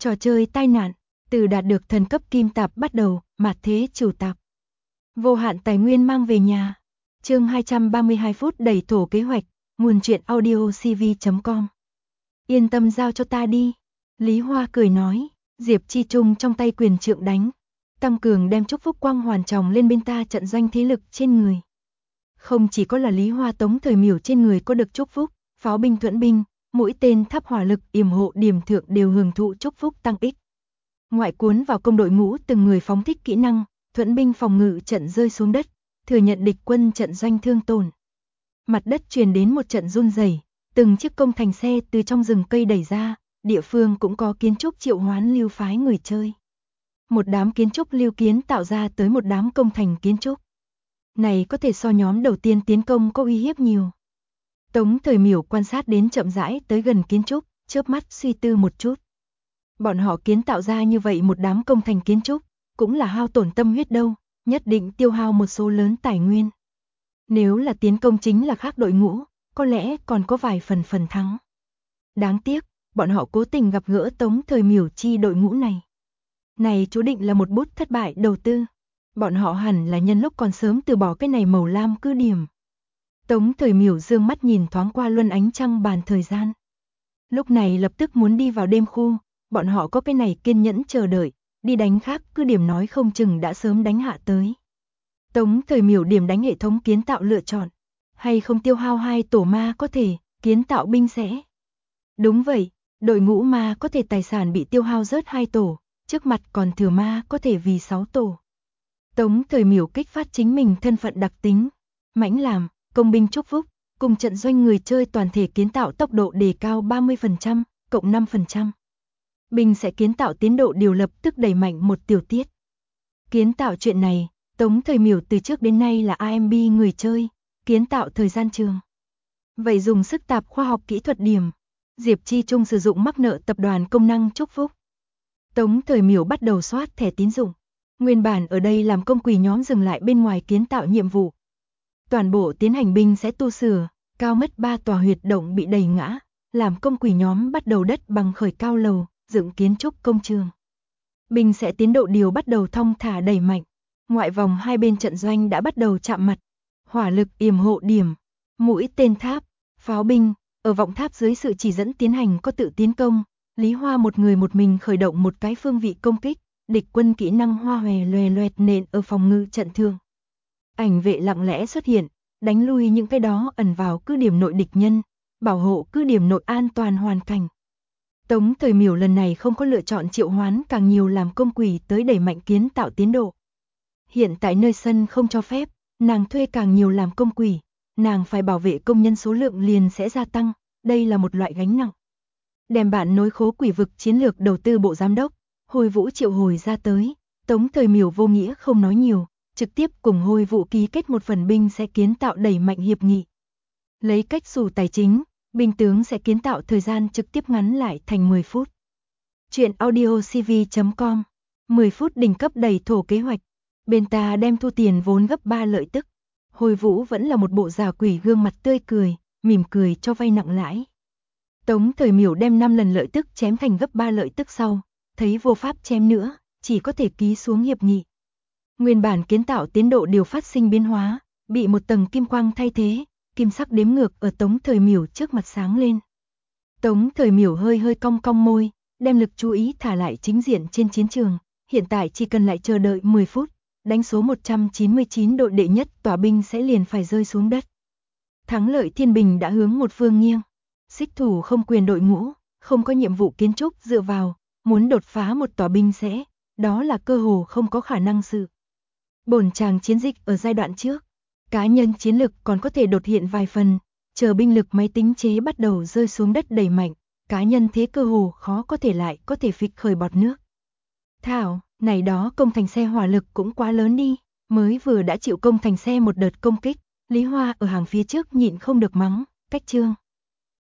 Trò chơi tai nạn, từ đạt được thần cấp kim tạp bắt đầu, mạt thế chủ tạp. Vô hạn tài nguyên mang về nhà. Chương 232 phút đẩy thổ kế hoạch, nguồn truyện audio cv.com. Yên tâm giao cho ta đi. Lý Hoa cười nói, Diệp Chi Trung trong tay quyền trượng đánh. Tăng cường đem chúc phúc quang hoàn tròng lên bên ta trận doanh thế lực trên người. Không chỉ có là Lý Hoa Tống Thời Miểu trên người có được chúc phúc, pháo binh thuẫn binh, mũi tên tháp hỏa lực yểm hộ điểm thượng đều hưởng thụ chúc phúc tăng ích. Ngoại cuốn vào công đội ngũ từng người phóng thích kỹ năng, thuẫn binh phòng ngự trận rơi xuống đất, thừa nhận địch quân trận doanh thương tổn. Mặt đất truyền đến một trận run rẩy, từng chiếc công thành xe từ trong rừng cây đẩy ra, địa phương cũng có kiến trúc triệu hoán lưu phái người chơi. Một đám kiến trúc lưu kiến tạo ra tới một đám công thành kiến trúc. Này có thể so nhóm đầu tiên tiến công có uy hiếp nhiều. Tống Thời Miểu quan sát đến chậm rãi tới gần kiến trúc, chớp mắt suy tư một chút. Bọn họ kiến tạo ra như vậy một đám công thành kiến trúc, cũng là hao tổn tâm huyết đâu, nhất định tiêu hao một số lớn tài nguyên. Nếu là tiến công chính là khác đội ngũ, có lẽ còn có vài phần thắng. Đáng tiếc, bọn họ cố tình gặp gỡ Tống Thời Miểu chi đội ngũ này. Này chú định là một bút thất bại đầu tư. Bọn họ hẳn là nhân lúc còn sớm từ bỏ cái này màu lam cứ điểm. Tống Thời Miểu dương mắt nhìn thoáng qua luân ánh trăng bàn thời gian. Lúc này lập tức muốn đi vào đêm khu, bọn họ có cái này kiên nhẫn chờ đợi, đi đánh khác cứ điểm nói không chừng đã sớm đánh hạ tới. Tống Thời Miểu điểm đánh hệ thống kiến tạo lựa chọn, hay không tiêu hao 2 tổ ma có thể, kiến tạo binh sẽ. Đúng vậy, đội ngũ ma có thể tài sản bị tiêu hao rớt 2 tổ, trước mặt còn thừa ma có thể vì 6 tổ. Tống Thời Miểu kích phát chính mình thân phận đặc tính, mãnh làm, công binh chúc phúc, cùng trận doanh người chơi toàn thể kiến tạo tốc độ đề cao 30%, cộng 5%. Binh sẽ kiến tạo tiến độ điều lập tức đẩy mạnh một tiểu tiết. Kiến tạo chuyện này, Tống Thời Miểu từ trước đến nay là AMB người chơi, kiến tạo thời gian trường. Vậy dùng sức tạp khoa học kỹ thuật điểm, Diệp Chi Trung sử dụng mắc nợ tập đoàn công năng chúc phúc. Tống Thời Miểu bắt đầu soát thẻ tín dụng. Nguyên bản ở đây làm công quỷ nhóm dừng lại bên ngoài kiến tạo nhiệm vụ. Toàn bộ tiến hành binh sẽ tu sửa, cao mất 3 tòa huyệt động bị đẩy ngã, làm công quỷ nhóm bắt đầu đất bằng khởi cao lầu, dựng kiến trúc công trường. Binh sẽ tiến độ điều bắt đầu thong thả đẩy mạnh, ngoại vòng hai bên trận doanh đã bắt đầu chạm mặt. Hỏa lực yểm hộ điểm, mũi tên tháp, pháo binh, ở vọng tháp dưới sự chỉ dẫn tiến hành có tự tiến công, Lý Hoa một người một mình khởi động một cái phương vị công kích. Địch quân kỹ năng hoa hòe loè loẹt nện ở phòng ngự trận thương. Ảnh vệ lặng lẽ xuất hiện, đánh lui những cái đó ẩn vào cứ điểm nội địch nhân, bảo hộ cứ điểm nội an toàn hoàn cảnh. Tống Thời Miểu lần này không có lựa chọn triệu hoán càng nhiều làm công quỷ tới đẩy mạnh kiến tạo tiến độ. Hiện tại nơi sân không cho phép, nàng thuê càng nhiều làm công quỷ, nàng phải bảo vệ công nhân số lượng liền sẽ gia tăng, đây là một loại gánh nặng. Đem bạn nối khố quỷ vực chiến lược đầu tư bộ giám đốc. Hồi Vũ triệu hồi ra tới, Tống Thời Miểu vô nghĩa không nói nhiều, trực tiếp cùng Hồi Vũ ký kết một phần binh sẽ kiến tạo đẩy mạnh hiệp nghị. Lấy cách xù tài chính, binh tướng sẽ kiến tạo thời gian trực tiếp ngắn lại thành 10 phút. Chuyện audio cv.com, 10 phút đỉnh cấp đẩy thổ kế hoạch, bên ta đem thu tiền vốn gấp 3 lợi tức. Hồi Vũ vẫn là một bộ già quỷ gương mặt tươi cười, mỉm cười cho vay nặng lãi. Tống Thời Miểu đem 5 lần lợi tức chém thành gấp 3 lợi tức sau. Thấy vô pháp chém nữa, chỉ có thể ký xuống hiệp nghị. Nguyên bản kiến tạo tiến độ điều phát sinh biến hóa, bị một tầng kim quang thay thế, kim sắc đếm ngược ở Tống Thời Miểu trước mặt sáng lên. Tống Thời Miểu hơi cong cong môi, đem lực chú ý thả lại chính diện trên chiến trường, hiện tại chỉ cần lại chờ đợi 10 phút, đánh số 199 đội đệ nhất tòa binh sẽ liền phải rơi xuống đất. Thắng lợi thiên bình đã hướng một phương nghiêng, xích thủ không quyền đội ngũ, không có nhiệm vụ kiến trúc dựa vào. Muốn đột phá một tòa binh sẽ, đó là cơ hồ không có khả năng sự. Bổn tràng chiến dịch ở giai đoạn trước, cá nhân chiến lực còn có thể đột hiện vài phần, chờ binh lực máy tính chế bắt đầu rơi xuống đất đẩy mạnh, cá nhân thế cơ hồ khó có thể lại có thể phịch khởi bọt nước. Thảo, này đó công thành xe hỏa lực cũng quá lớn đi, mới vừa đã chịu công thành xe một đợt công kích, Lý Hoa ở hàng phía trước nhịn không được mắng, cách chương.